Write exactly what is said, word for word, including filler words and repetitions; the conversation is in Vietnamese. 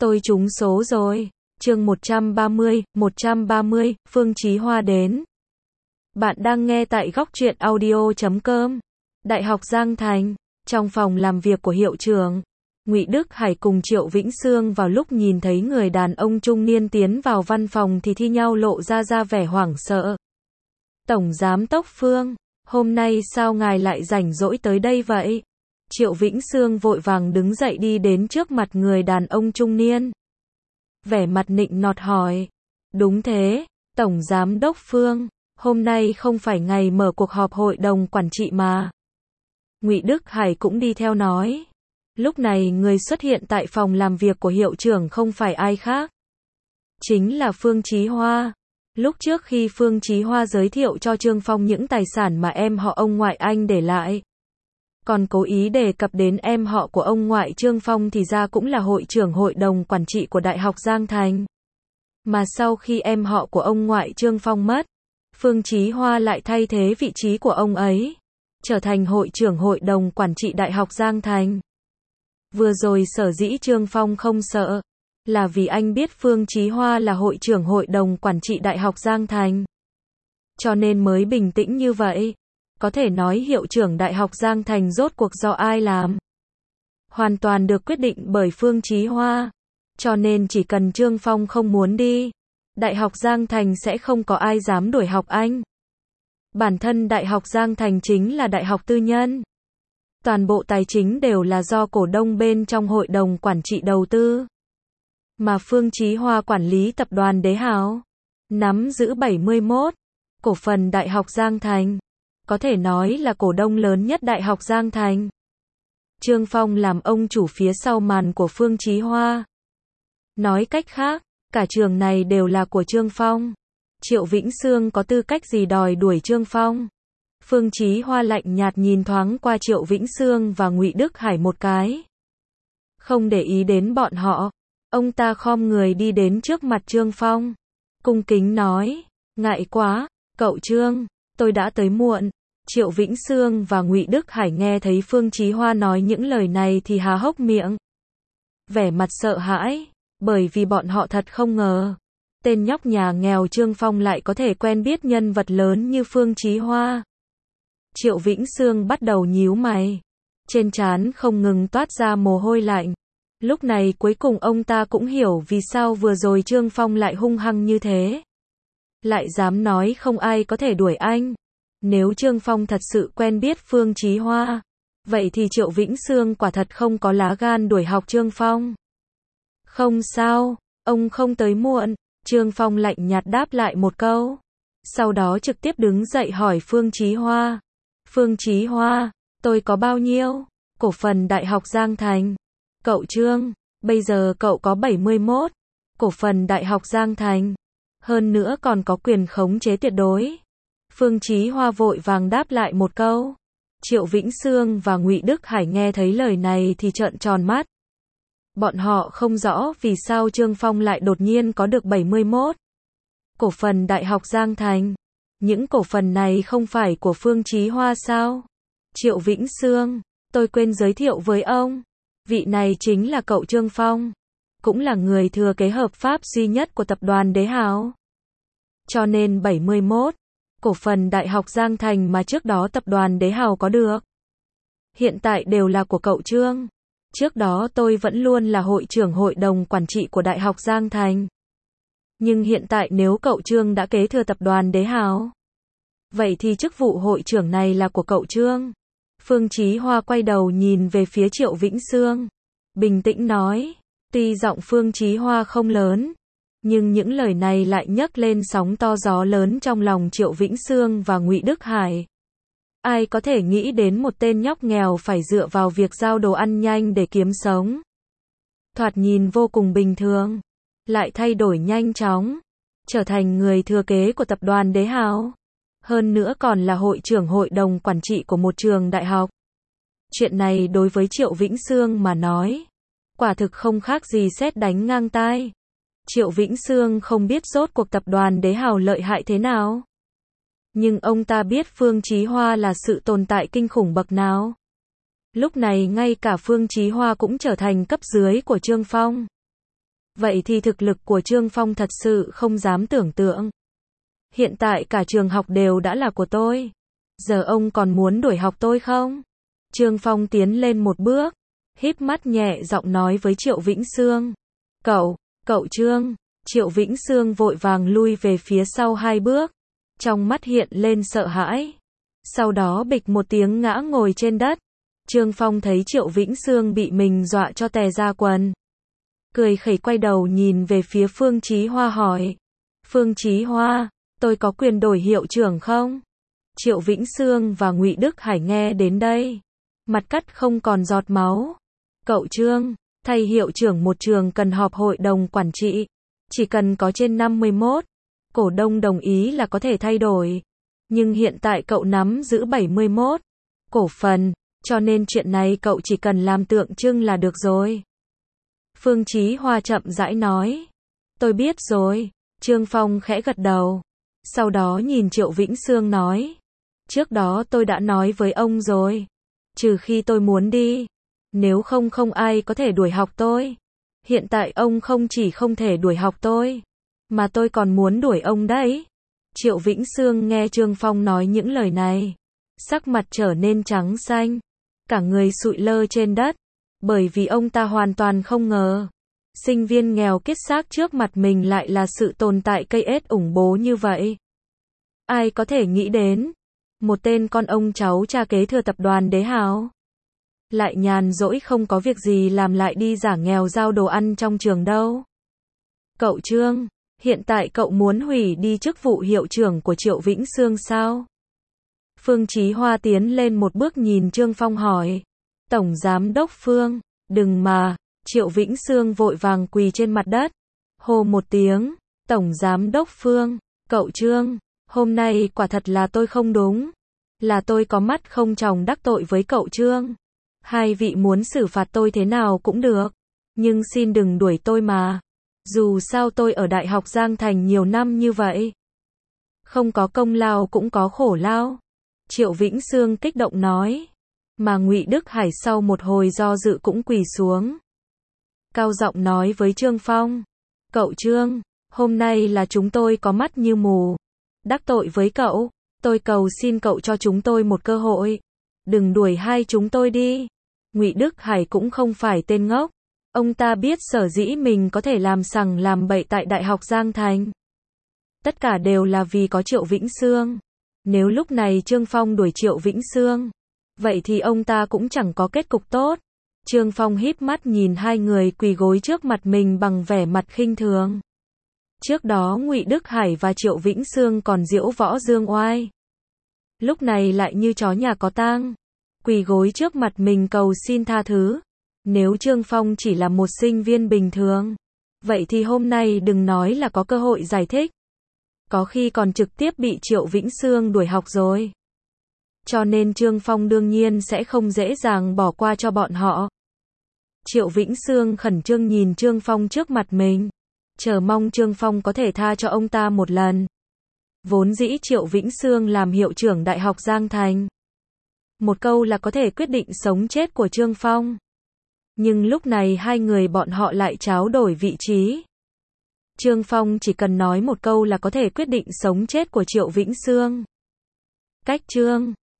Tôi trúng số rồi. Chương một trăm ba mươi, một trăm ba mươi, Phương Chí Hoa đến. Bạn đang nghe tại góc truyện audio chấm com. Đại học Giang Thành, trong phòng làm việc của hiệu trưởng, Ngụy Đức Hải cùng Triệu Vĩnh Sương vào lúc nhìn thấy người đàn ông trung niên tiến vào văn phòng thì thi nhau lộ ra ra vẻ hoảng sợ. Tổng giám đốc Phương, hôm nay sao ngài lại rảnh rỗi tới đây vậy? Triệu Vĩnh Sương vội vàng đứng dậy đi đến trước mặt người đàn ông trung niên. Vẻ mặt nịnh nọt hỏi. Đúng thế, Tổng Giám đốc Phương, hôm nay không phải ngày mở cuộc họp hội đồng quản trị mà. Ngụy Đức Hải cũng đi theo nói. Lúc này người xuất hiện tại phòng làm việc của hiệu trưởng không phải ai khác. Chính là Phương Chí Hoa. Lúc trước khi Phương Chí Hoa giới thiệu cho Trương Phong những tài sản mà em họ ông ngoại anh để lại, còn cố ý đề cập đến em họ của ông ngoại Trương Phong thì ra cũng là hội trưởng hội đồng quản trị của Đại học Giang Thành. Mà sau khi em họ của ông ngoại Trương Phong mất, Phương Chí Hoa lại thay thế vị trí của ông ấy, trở thành hội trưởng hội đồng quản trị Đại học Giang Thành. Vừa rồi sở dĩ Trương Phong không sợ, là vì anh biết Phương Chí Hoa là hội trưởng hội đồng quản trị Đại học Giang Thành, cho nên mới bình tĩnh như vậy. Có thể nói hiệu trưởng Đại học Giang Thành rốt cuộc do ai làm? Hoàn toàn được quyết định bởi Phương Chí Hoa. Cho nên chỉ cần Trương Phong không muốn đi, Đại học Giang Thành sẽ không có ai dám đuổi học anh. Bản thân Đại học Giang Thành chính là đại học tư nhân. Toàn bộ tài chính đều là do cổ đông bên trong hội đồng quản trị đầu tư. Mà Phương Chí Hoa quản lý tập đoàn Đế Hào, nắm giữ bảy mươi mốt cổ phần Đại học Giang Thành. Có thể nói là cổ đông lớn nhất Đại học Giang Thành. Trương Phong làm ông chủ phía sau màn của Phương Chí Hoa. Nói cách khác, cả trường này đều là của Trương Phong. Triệu Vĩnh Sương có tư cách gì đòi đuổi Trương Phong? Phương Chí Hoa lạnh nhạt nhìn thoáng qua Triệu Vĩnh Sương và Ngụy Đức Hải một cái. Không để ý đến bọn họ, ông ta khom người đi đến trước mặt Trương Phong. Cung kính nói, ngại quá, cậu Trương, tôi đã tới muộn. Triệu Vĩnh Sương và Ngụy Đức Hải nghe thấy Phương Chí Hoa nói những lời này thì há hốc miệng. Vẻ mặt sợ hãi, bởi vì bọn họ thật không ngờ. Tên nhóc nhà nghèo Trương Phong lại có thể quen biết nhân vật lớn như Phương Chí Hoa. Triệu Vĩnh Sương bắt đầu nhíu mày. Trên trán không ngừng toát ra mồ hôi lạnh. Lúc này cuối cùng ông ta cũng hiểu vì sao vừa rồi Trương Phong lại hung hăng như thế. Lại dám nói không ai có thể đuổi anh. Nếu Trương Phong thật sự quen biết Phương Chí Hoa, vậy thì Triệu Vĩnh Sương quả thật không có lá gan đuổi học Trương Phong. Không sao, ông không tới muộn. Trương Phong lạnh nhạt đáp lại một câu. Sau đó trực tiếp đứng dậy hỏi Phương Chí Hoa. Phương Chí Hoa, tôi có bao nhiêu cổ phần Đại học Giang Thành? Cậu Trương, bây giờ cậu có bảy mươi mốt cổ phần Đại học Giang Thành. Hơn nữa còn có quyền khống chế tuyệt đối. Phương Chí Hoa vội vàng đáp lại một câu. Triệu Vĩnh Sương và Ngụy Đức Hải nghe thấy lời này thì trợn tròn mắt. Bọn họ không rõ vì sao Trương Phong lại đột nhiên có được bảy mươi mốt cổ phần Đại học Giang Thành. Những cổ phần này không phải của Phương Chí Hoa sao? Triệu Vĩnh Sương, tôi quên giới thiệu với ông. Vị này chính là cậu Trương Phong. Cũng là người thừa kế hợp pháp duy nhất của tập đoàn Đế Hào. Cho nên bảy mươi mốt cổ phần Đại học Giang Thành mà trước đó tập đoàn Đế Hào có được, hiện tại đều là của cậu Trương. Trước đó tôi vẫn luôn là hội trưởng hội đồng quản trị của Đại học Giang Thành. Nhưng hiện tại nếu cậu Trương đã kế thừa tập đoàn Đế Hào, vậy thì chức vụ hội trưởng này là của cậu Trương. Phương Chí Hoa quay đầu nhìn về phía Triệu Vĩnh Sương, bình tĩnh nói. Tuy giọng Phương Chí Hoa không lớn, nhưng những lời này lại nhấc lên sóng to gió lớn trong lòng Triệu Vĩnh Sương và Ngụy Đức Hải. Ai có thể nghĩ đến một tên nhóc nghèo phải dựa vào việc giao đồ ăn nhanh để kiếm sống. Thoạt nhìn vô cùng bình thường, lại thay đổi nhanh chóng, trở thành người thừa kế của tập đoàn Đế Hào. Hơn nữa còn là hội trưởng hội đồng quản trị của một trường đại học. Chuyện này đối với Triệu Vĩnh Sương mà nói, quả thực không khác gì sét đánh ngang tai. Triệu Vĩnh Sương không biết rốt cuộc tập đoàn Đế Hào lợi hại thế nào. Nhưng ông ta biết Phương Chí Hoa là sự tồn tại kinh khủng bậc nào. Lúc này ngay cả Phương Chí Hoa cũng trở thành cấp dưới của Trương Phong. vậy thì thực lực của Trương Phong thật sự không dám tưởng tượng. Hiện tại cả trường học đều đã là của tôi. Giờ ông còn muốn đuổi học tôi không? Trương Phong tiến lên một bước, híp mắt nhẹ giọng nói với Triệu Vĩnh Sương. Cậu, cậu Trương. Triệu Vĩnh Sương vội vàng lui về phía sau hai bước, trong mắt hiện lên sợ hãi. Sau đó bịch một tiếng ngã ngồi trên đất. Trương Phong thấy Triệu Vĩnh Sương bị mình dọa cho tè ra quần. Cười khẩy quay đầu nhìn về phía Phương Chí Hoa hỏi. Phương Chí Hoa, tôi có quyền đổi hiệu trưởng không? Triệu Vĩnh Sương và Ngụy Đức Hải nghe đến đây, mặt cắt không còn giọt máu. Cậu Trương, thay hiệu trưởng một trường cần họp hội đồng quản trị. Chỉ cần có trên năm mươi mốt cổ đông đồng ý là có thể thay đổi. Nhưng hiện tại cậu nắm giữ bảy mươi mốt cổ phần, cho nên chuyện này cậu chỉ cần làm tượng trưng là được rồi. Phương Chí Hoa chậm rãi nói. Tôi biết rồi. Trương Phong khẽ gật đầu. Sau đó nhìn Triệu Vĩnh Sương nói. Trước đó tôi đã nói với ông rồi. Trừ khi tôi muốn đi. Nếu không không ai có thể đuổi học tôi. Hiện tại ông không chỉ không thể đuổi học tôi, mà tôi còn muốn đuổi ông đấy. Triệu Vĩnh Sương nghe Trương Phong nói những lời này, sắc mặt trở nên trắng xanh, cả người sụi lơ trên đất, bởi vì ông ta hoàn toàn không ngờ, sinh viên nghèo kiết xác trước mặt mình lại là sự tồn tại cây ết ủng bố như vậy. Ai có thể nghĩ đến, một tên con ông cháu cha kế thừa tập đoàn Đế Hào, lại nhàn rỗi không có việc gì làm lại đi giả nghèo giao đồ ăn trong trường đâu. Cậu Trương, hiện tại cậu muốn hủy đi chức vụ hiệu trưởng của Triệu Vĩnh Sương sao? Phương Chí Hoa tiến lên một bước nhìn Trương Phong hỏi. Tổng Giám Đốc Phương, đừng mà. Triệu Vĩnh Sương vội vàng quỳ trên mặt đất, hô một tiếng. Tổng Giám Đốc Phương, cậu Trương, hôm nay quả thật là tôi không đúng. Là tôi có mắt không tròng đắc tội với cậu Trương. Hai vị muốn xử phạt tôi thế nào cũng được, nhưng xin đừng đuổi tôi mà. Dù sao tôi ở Đại học Giang Thành nhiều năm như vậy, không có công lao cũng có khổ lao. Triệu Vĩnh Sương kích động nói, mà Ngụy Đức Hải sau một hồi do dự cũng quỳ xuống. Cao giọng nói với Trương Phong, cậu Trương, hôm nay là chúng tôi có mắt như mù, đắc tội với cậu, tôi cầu xin cậu cho chúng tôi một cơ hội. Đừng đuổi hai chúng tôi đi. Ngụy Đức Hải cũng không phải tên ngốc. Ông ta biết sở dĩ mình có thể làm sằng làm bậy tại Đại học Giang Thành. Tất cả đều là vì có Triệu Vĩnh Sương. Nếu lúc này Trương Phong đuổi Triệu Vĩnh Sương, vậy thì ông ta cũng chẳng có kết cục tốt. Trương Phong híp mắt nhìn hai người quỳ gối trước mặt mình bằng vẻ mặt khinh thường. Trước đó Ngụy Đức Hải và Triệu Vĩnh Sương còn diễu võ dương oai. Lúc này lại như chó nhà có tang, quỳ gối trước mặt mình cầu xin tha thứ. Nếu Trương Phong chỉ là một sinh viên bình thường, vậy thì hôm nay đừng nói là có cơ hội giải thích, có khi còn trực tiếp bị Triệu Vĩnh Sương đuổi học rồi. Cho nên Trương Phong đương nhiên sẽ không dễ dàng bỏ qua cho bọn họ. Triệu Vĩnh Sương khẩn trương nhìn Trương Phong trước mặt mình, chờ mong Trương Phong có thể tha cho ông ta một lần. Vốn dĩ Triệu Vĩnh Sương làm hiệu trưởng Đại học Giang Thành, một câu là có thể quyết định sống chết của Trương Phong. Nhưng lúc này hai người bọn họ lại tráo đổi vị trí. Trương Phong chỉ cần nói một câu là có thể quyết định sống chết của Triệu Vĩnh Sương. Cách Trương